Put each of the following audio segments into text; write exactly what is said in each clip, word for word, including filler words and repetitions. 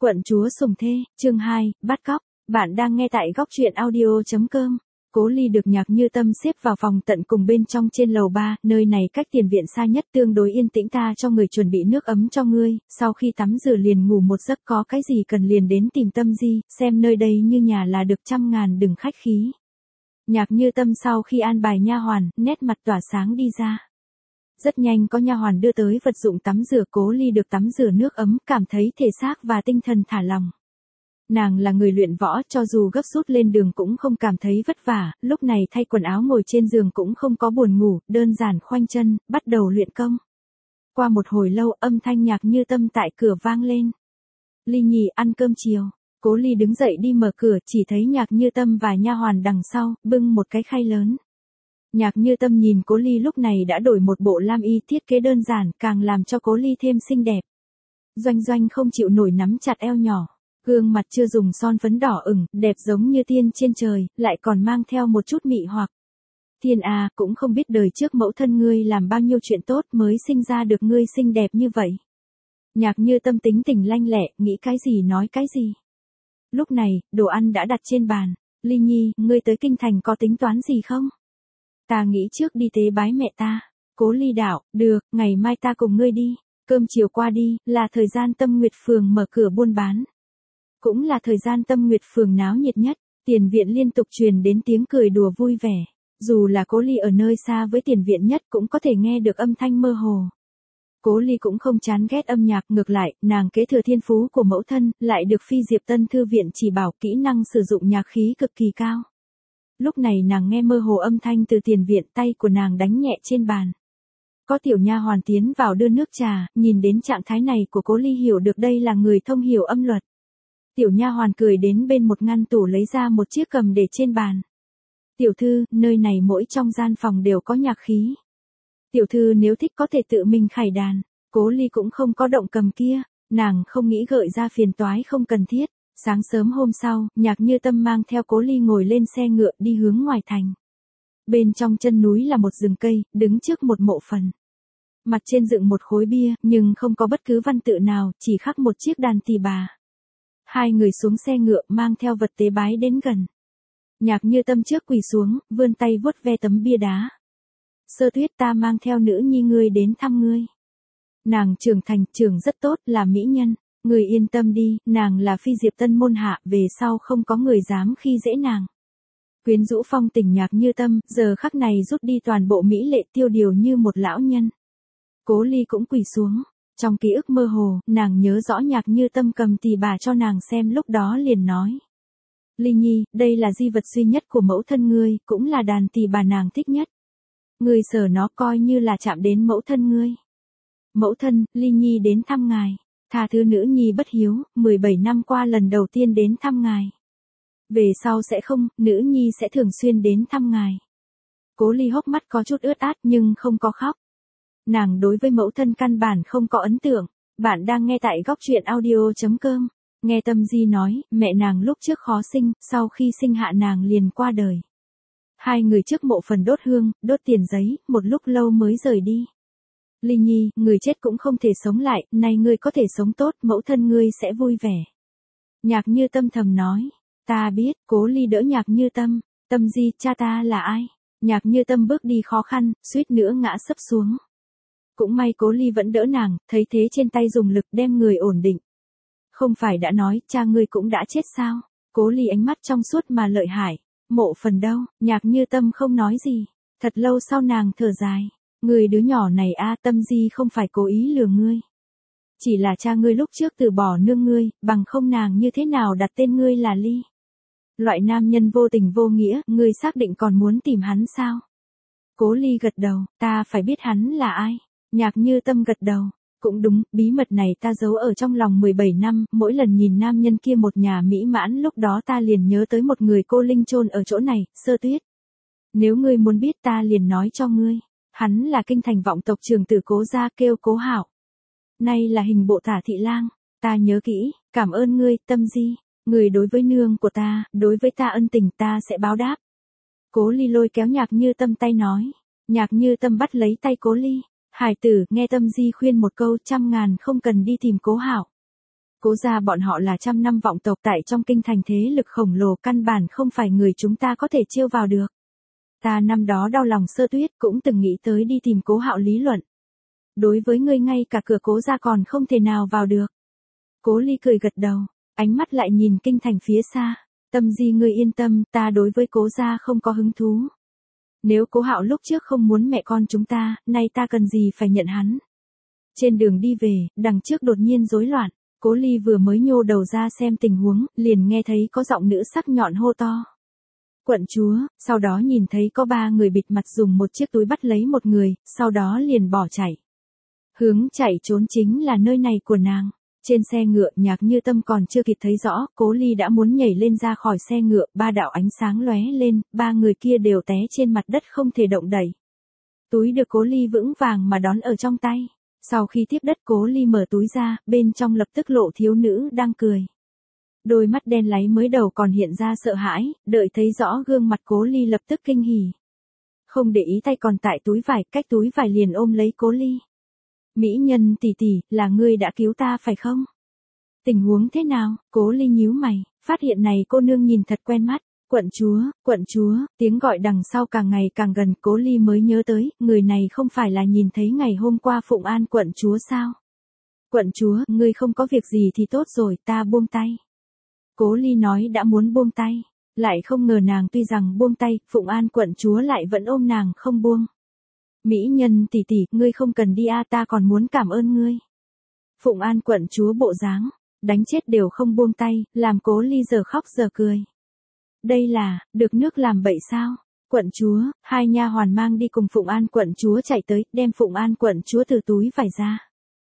Quận chúa sủng thê, chương hai, bắt cóc. Bạn đang nghe tại góc truyện audio.com. Cố Ly được Nhạc Như Tâm xếp vào phòng tận cùng bên trong trên lầu ba, nơi này cách tiền viện xa nhất, tương đối yên tĩnh. Ta cho người chuẩn bị nước ấm cho ngươi, sau khi tắm rửa liền ngủ một giấc, có cái gì cần liền đến tìm Tâm Di, xem nơi đây như nhà là được, trăm ngàn đừng khách khí. Nhạc Như Tâm sau khi an bài nha hoàn, nét mặt tỏa sáng đi ra. Rất nhanh có nha hoàn đưa tới vật dụng tắm rửa. Cố Ly được tắm rửa nước ấm, cảm thấy thể xác và tinh thần thả lỏng. Nàng là người luyện võ, cho dù gấp rút lên đường cũng không cảm thấy vất vả, lúc này thay quần áo ngồi trên giường cũng không có buồn ngủ, đơn giản khoanh chân, bắt đầu luyện công. Qua một hồi lâu, âm thanh Nhạc Như Tâm tại cửa vang lên. Ly nhì, ăn cơm chiều. Cố Ly đứng dậy đi mở cửa, chỉ thấy Nhạc Như Tâm và nha hoàn đằng sau, bưng một cái khay lớn. Nhạc Như Tâm nhìn Cố Ly lúc này đã đổi một bộ lam y thiết kế đơn giản, càng làm cho Cố Ly thêm xinh đẹp. Doanh Doanh không chịu nổi nắm chặt eo nhỏ, gương mặt chưa dùng son phấn đỏ ửng, đẹp giống như tiên trên trời, lại còn mang theo một chút mị hoặc. Thiên à, cũng không biết đời trước mẫu thân ngươi làm bao nhiêu chuyện tốt mới sinh ra được ngươi xinh đẹp như vậy. Nhạc Như Tâm tính tình lanh lẹ, nghĩ cái gì nói cái gì. Lúc này, đồ ăn đã đặt trên bàn. Ly nhi, ngươi tới kinh thành có tính toán gì không? Ta nghĩ trước đi tế bái mẹ ta. Cố Ly đạo, được, ngày mai ta cùng ngươi đi. Cơm chiều qua đi, là thời gian Tâm Nguyệt Phường mở cửa buôn bán. Cũng là thời gian Tâm Nguyệt Phường náo nhiệt nhất, tiền viện liên tục truyền đến tiếng cười đùa vui vẻ. Dù là Cố Ly ở nơi xa với tiền viện nhất cũng có thể nghe được âm thanh mơ hồ. Cố Ly cũng không chán ghét âm nhạc, ngược lại, nàng kế thừa thiên phú của mẫu thân, lại được Phi Diệp Tân Thư viện chỉ bảo, kỹ năng sử dụng nhạc khí cực kỳ cao. Lúc này nàng nghe mơ hồ âm thanh từ tiền viện, tay của nàng đánh nhẹ trên bàn. Có tiểu nha hoàn tiến vào đưa nước trà, nhìn đến trạng thái này của Cố Ly hiểu được đây là người thông hiểu âm luật. Tiểu nha hoàn cười đến bên một ngăn tủ lấy ra một chiếc cầm để trên bàn. Tiểu thư, nơi này mỗi trong gian phòng đều có nhạc khí. Tiểu thư nếu thích có thể tự mình khải đàn. Cố Ly cũng không có động cầm kia, nàng không nghĩ gợi ra phiền toái không cần thiết. Sáng sớm hôm sau, Nhạc Như Tâm mang theo Cố Ly ngồi lên xe ngựa đi hướng ngoài thành. Bên trong chân núi là một rừng cây, đứng trước một mộ phần. Mặt trên dựng một khối bia, nhưng không có bất cứ văn tự nào, chỉ khắc một chiếc đàn tỳ bà. Hai người xuống xe ngựa mang theo vật tế bái đến gần. Nhạc Như Tâm trước quỳ xuống, vươn tay vuốt ve tấm bia đá. Sơ Tuyết, ta mang theo nữ nhi ngươi đến thăm ngươi. Nàng trưởng thành, trưởng rất tốt, là mỹ nhân. Người yên tâm đi, nàng là Phi Diệp Tân môn hạ, về sau không có người dám khi dễ nàng. Quyến rũ phong tình Nhạc Như Tâm, giờ khắc này rút đi toàn bộ mỹ lệ, tiêu điều như một lão nhân. Cố Ly cũng quỳ xuống. Trong ký ức mơ hồ, nàng nhớ rõ Nhạc Như Tâm cầm tỳ bà cho nàng xem, lúc đó liền nói. Ly nhi, đây là di vật duy nhất của mẫu thân ngươi, cũng là đàn tỳ bà nàng thích nhất. Ngươi sờ nó coi như là chạm đến mẫu thân ngươi. Mẫu thân, Ly nhi đến thăm ngài. Tha thứ nữ nhi bất hiếu, mười bảy năm qua lần đầu tiên đến thăm ngài. Về sau sẽ không, nữ nhi sẽ thường xuyên đến thăm ngài. Cố Ly hốc mắt có chút ướt át nhưng không có khóc. Nàng đối với mẫu thân căn bản không có ấn tượng. Bạn đang nghe tại góc truyện audio.com. Nghe Tâm Di nói, mẹ nàng lúc trước khó sinh, sau khi sinh hạ nàng liền qua đời. Hai người trước mộ phần đốt hương, đốt tiền giấy, một lúc lâu mới rời đi. Ly nhi, người chết cũng không thể sống lại, nay ngươi có thể sống tốt, mẫu thân ngươi sẽ vui vẻ. Nhạc Như Tâm thầm nói, ta biết. Cố Ly đỡ Nhạc Như Tâm. Tâm Di, cha ta là ai? Nhạc Như Tâm bước đi khó khăn, suýt nữa ngã sấp xuống. Cũng may Cố Ly vẫn đỡ nàng, thấy thế trên tay dùng lực đem người ổn định. Không phải đã nói, cha ngươi cũng đã chết sao? Cố Ly ánh mắt trong suốt mà lợi hại. Mộ phần đâu? Nhạc Như Tâm không nói gì. Thật lâu sau nàng thở dài. Người đứa nhỏ này a, Tâm Di không phải cố ý lừa ngươi. Chỉ là cha ngươi lúc trước từ bỏ nương ngươi, bằng không nàng như thế nào đặt tên ngươi là Ly. Loại nam nhân vô tình vô nghĩa, ngươi xác định còn muốn tìm hắn sao? Cố Ly gật đầu, ta phải biết hắn là ai. Nhạc Như Tâm gật đầu. Cũng đúng, bí mật này ta giấu ở trong lòng mười bảy năm, mỗi lần nhìn nam nhân kia một nhà mỹ mãn lúc đó ta liền nhớ tới một người cô linh chôn ở chỗ này, Sơ Tuyết. Nếu ngươi muốn biết ta liền nói cho ngươi. Hắn là kinh thành vọng tộc trưởng tử Cố gia, kêu Cố Hạo. Nay là hình bộ Tả thị lang, ta nhớ kỹ, cảm ơn ngươi, Tâm Di. Người đối với nương của ta, đối với ta ân tình ta sẽ báo đáp. Cố Ly lôi kéo Nhạc Như Tâm tay nói. Nhạc Như Tâm bắt lấy tay Cố Ly. Hải tử, nghe Tâm Di khuyên một câu, trăm ngàn không cần đi tìm Cố Hạo. Cố gia bọn họ là trăm năm vọng tộc tại trong kinh thành thế lực khổng lồ, căn bản không phải người chúng ta có thể chiêu vào được. Ta năm đó đau lòng Sơ Tuyết, cũng từng nghĩ tới đi tìm Cố Hạo lý luận. Đối với ngươi ngay cả cửa Cố gia còn không thể nào vào được. Cố Ly cười gật đầu, ánh mắt lại nhìn kinh thành phía xa. Tâm Di ngươi yên tâm, ta đối với Cố gia không có hứng thú. Nếu Cố Hạo lúc trước không muốn mẹ con chúng ta, nay ta cần gì phải nhận hắn. Trên đường đi về, đằng trước đột nhiên rối loạn. Cố Ly vừa mới nhô đầu ra xem tình huống, liền nghe thấy có giọng nữ sắc nhọn hô to. Quận chúa, sau đó nhìn thấy có ba người bịt mặt dùng một chiếc túi bắt lấy một người, sau đó liền bỏ chạy. Hướng chạy trốn chính là nơi này của nàng. Trên xe ngựa Nhạc Như Tâm còn chưa kịp thấy rõ, Cố Ly đã muốn nhảy lên ra khỏi xe ngựa, ba đạo ánh sáng lóe lên, ba người kia đều té trên mặt đất không thể động đậy. Túi được Cố Ly vững vàng mà đón ở trong tay. Sau khi tiếp đất, Cố Ly mở túi ra, bên trong lập tức lộ thiếu nữ đang cười. Đôi mắt đen láy mới đầu còn hiện ra sợ hãi, đợi thấy rõ gương mặt Cố Ly lập tức kinh hỉ. Không để ý tay còn tại túi vải, cách túi vải liền ôm lấy Cố Ly. Mỹ nhân tỷ tỷ, là ngươi đã cứu ta phải không? Tình huống thế nào? Cố Ly nhíu mày, phát hiện này cô nương nhìn thật quen mắt. Quận chúa, quận chúa, tiếng gọi đằng sau càng ngày càng gần, Cố Ly mới nhớ tới, người này không phải là nhìn thấy ngày hôm qua Phụng An quận chúa sao? Quận chúa, ngươi không có việc gì thì tốt rồi, ta buông tay. Cố Ly nói đã muốn buông tay, lại không ngờ nàng tuy rằng buông tay, Phụng An quận chúa lại vẫn ôm nàng không buông. Mỹ nhân tỷ tỷ, ngươi không cần đi a, ta còn muốn cảm ơn ngươi. Phụng An quận chúa bộ dáng, đánh chết đều không buông tay, làm Cố Ly giờ khóc giờ cười. Đây là, được nước làm bậy sao? Quận chúa, hai nha hoàn mang đi cùng Phụng An quận chúa chạy tới, đem Phụng An quận chúa từ túi vải ra.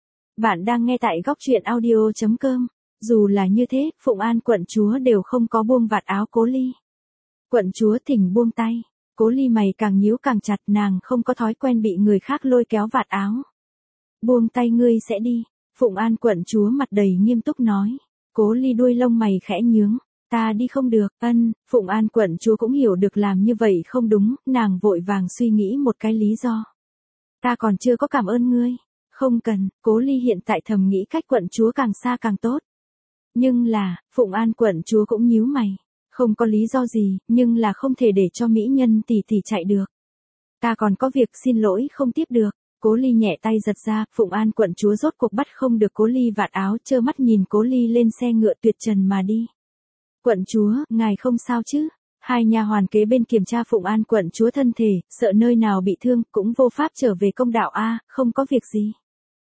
Bạn đang nghe tại góc truyện audio chấm com. Dù là như thế, Phụng An quận chúa đều không có buông vạt áo Cố Ly. Quận chúa thỉnh buông tay. Cố Ly mày càng nhíu càng chặt, nàng không có thói quen bị người khác lôi kéo vạt áo. Buông tay ngươi sẽ đi. Phụng An quận chúa mặt đầy nghiêm túc nói. Cố Ly đuôi lông mày khẽ nhướng. Ta đi không được, ân, Phụng An quận chúa cũng hiểu được làm như vậy không đúng, nàng vội vàng suy nghĩ một cái lý do. Ta còn chưa có cảm ơn ngươi. Không cần, Cố Ly hiện tại thầm nghĩ cách quận chúa càng xa càng tốt. Nhưng là, Phụng An quận chúa cũng nhíu mày. Không có lý do gì, nhưng là không thể để cho mỹ nhân tỷ tỷ chạy được. Ta còn có việc xin lỗi không tiếp được. Cố Ly nhẹ tay giật ra, Phụng An quận chúa rốt cuộc bắt không được Cố Ly vạt áo, trơ mắt nhìn Cố Ly lên xe ngựa tuyệt trần mà đi. Quận chúa, ngài không sao chứ? Hai nha hoàn kế bên kiểm tra Phụng An quận chúa thân thể, sợ nơi nào bị thương, cũng vô pháp trở về công đạo a, không có việc gì.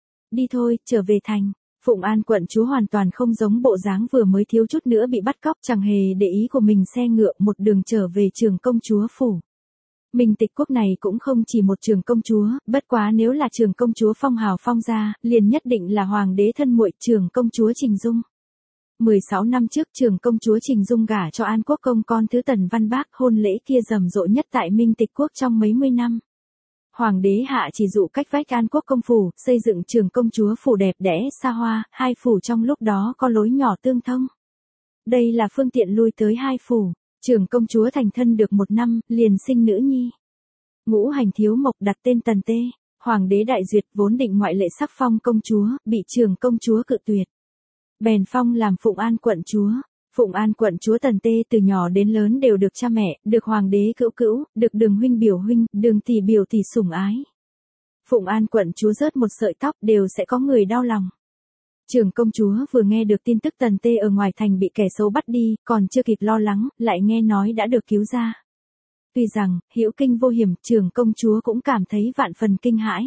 Đi thôi, trở về thành. Phụng An quận chúa hoàn toàn không giống bộ dáng vừa mới thiếu chút nữa bị bắt cóc, chẳng hề để ý của mình, xe ngựa một đường trở về trường công chúa phủ. Minh Tịch quốc này cũng không chỉ một trường công chúa, bất quá nếu là trường công chúa phong hào phong gia, liền nhất định là hoàng đế thân muội trường công chúa Trình Dung. mười sáu năm trước trường công chúa Trình Dung gả cho An Quốc công con thứ Tần Văn Bác, hôn lễ kia rầm rộ nhất tại Minh Tịch quốc trong mấy mươi năm. Hoàng đế hạ chỉ dụ cách vách An Quốc công phủ, xây dựng trường công chúa phủ đẹp đẽ xa hoa, hai phủ trong lúc đó có lối nhỏ tương thông. Đây là phương tiện lui tới hai phủ. Trường công chúa thành thân được một năm, liền sinh nữ nhi. Ngũ hành thiếu mộc đặt tên Tần Tê. Hoàng đế đại duyệt vốn định ngoại lệ sắc phong công chúa, bị trường công chúa cự tuyệt. Bèn phong làm Phụng An quận chúa. Phụng An quận chúa Tần Tê từ nhỏ đến lớn đều được cha mẹ, được hoàng đế cữu cữu, được đường huynh biểu huynh, đường tỷ biểu tỷ sủng ái. Phụng An quận chúa rớt một sợi tóc đều sẽ có người đau lòng. Trường công chúa vừa nghe được tin tức Tần Tê ở ngoài thành bị kẻ xấu bắt đi, còn chưa kịp lo lắng, lại nghe nói đã được cứu ra. Tuy rằng, hữu kinh vô hiểm, trường công chúa cũng cảm thấy vạn phần kinh hãi.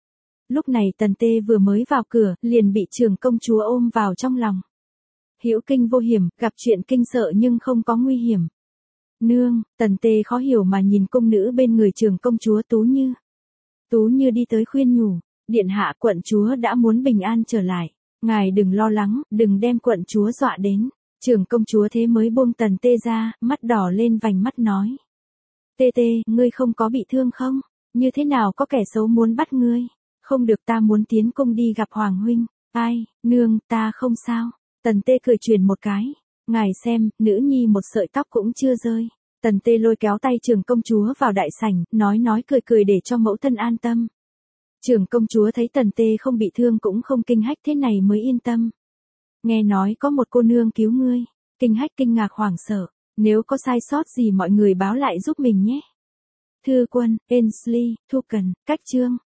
Lúc này Tần Tê vừa mới vào cửa, liền bị trường công chúa ôm vào trong lòng. Hữu kinh vô hiểm, gặp chuyện kinh sợ nhưng không có nguy hiểm. Nương, Tần Tê khó hiểu mà nhìn cung nữ bên người trường công chúa Tú Như. Tú Như đi tới khuyên nhủ, điện hạ, quận chúa đã muốn bình an trở lại. Ngài đừng lo lắng, đừng đem quận chúa dọa đến. Trường công chúa thế mới buông Tần Tê ra, mắt đỏ lên vành mắt nói. Tê Tê, ngươi không có bị thương không? Như thế nào có kẻ xấu muốn bắt ngươi? Không được, ta muốn tiến cung đi gặp Hoàng huynh. Ai, nương, ta không sao. Tần Tê cười truyền một cái. Ngài xem, nữ nhi một sợi tóc cũng chưa rơi. Tần Tê lôi kéo tay trường công chúa vào đại sảnh, nói nói cười cười để cho mẫu thân an tâm. Trường công chúa thấy Tần Tê không bị thương cũng không kinh hách, thế này mới yên tâm. Nghe nói có một cô nương cứu ngươi. Kinh Hách kinh ngạc hoảng sợ. Nếu có sai sót gì mọi người báo lại giúp mình nhé. Thư quân, Ainsley, Thu Cần, Cách Trương.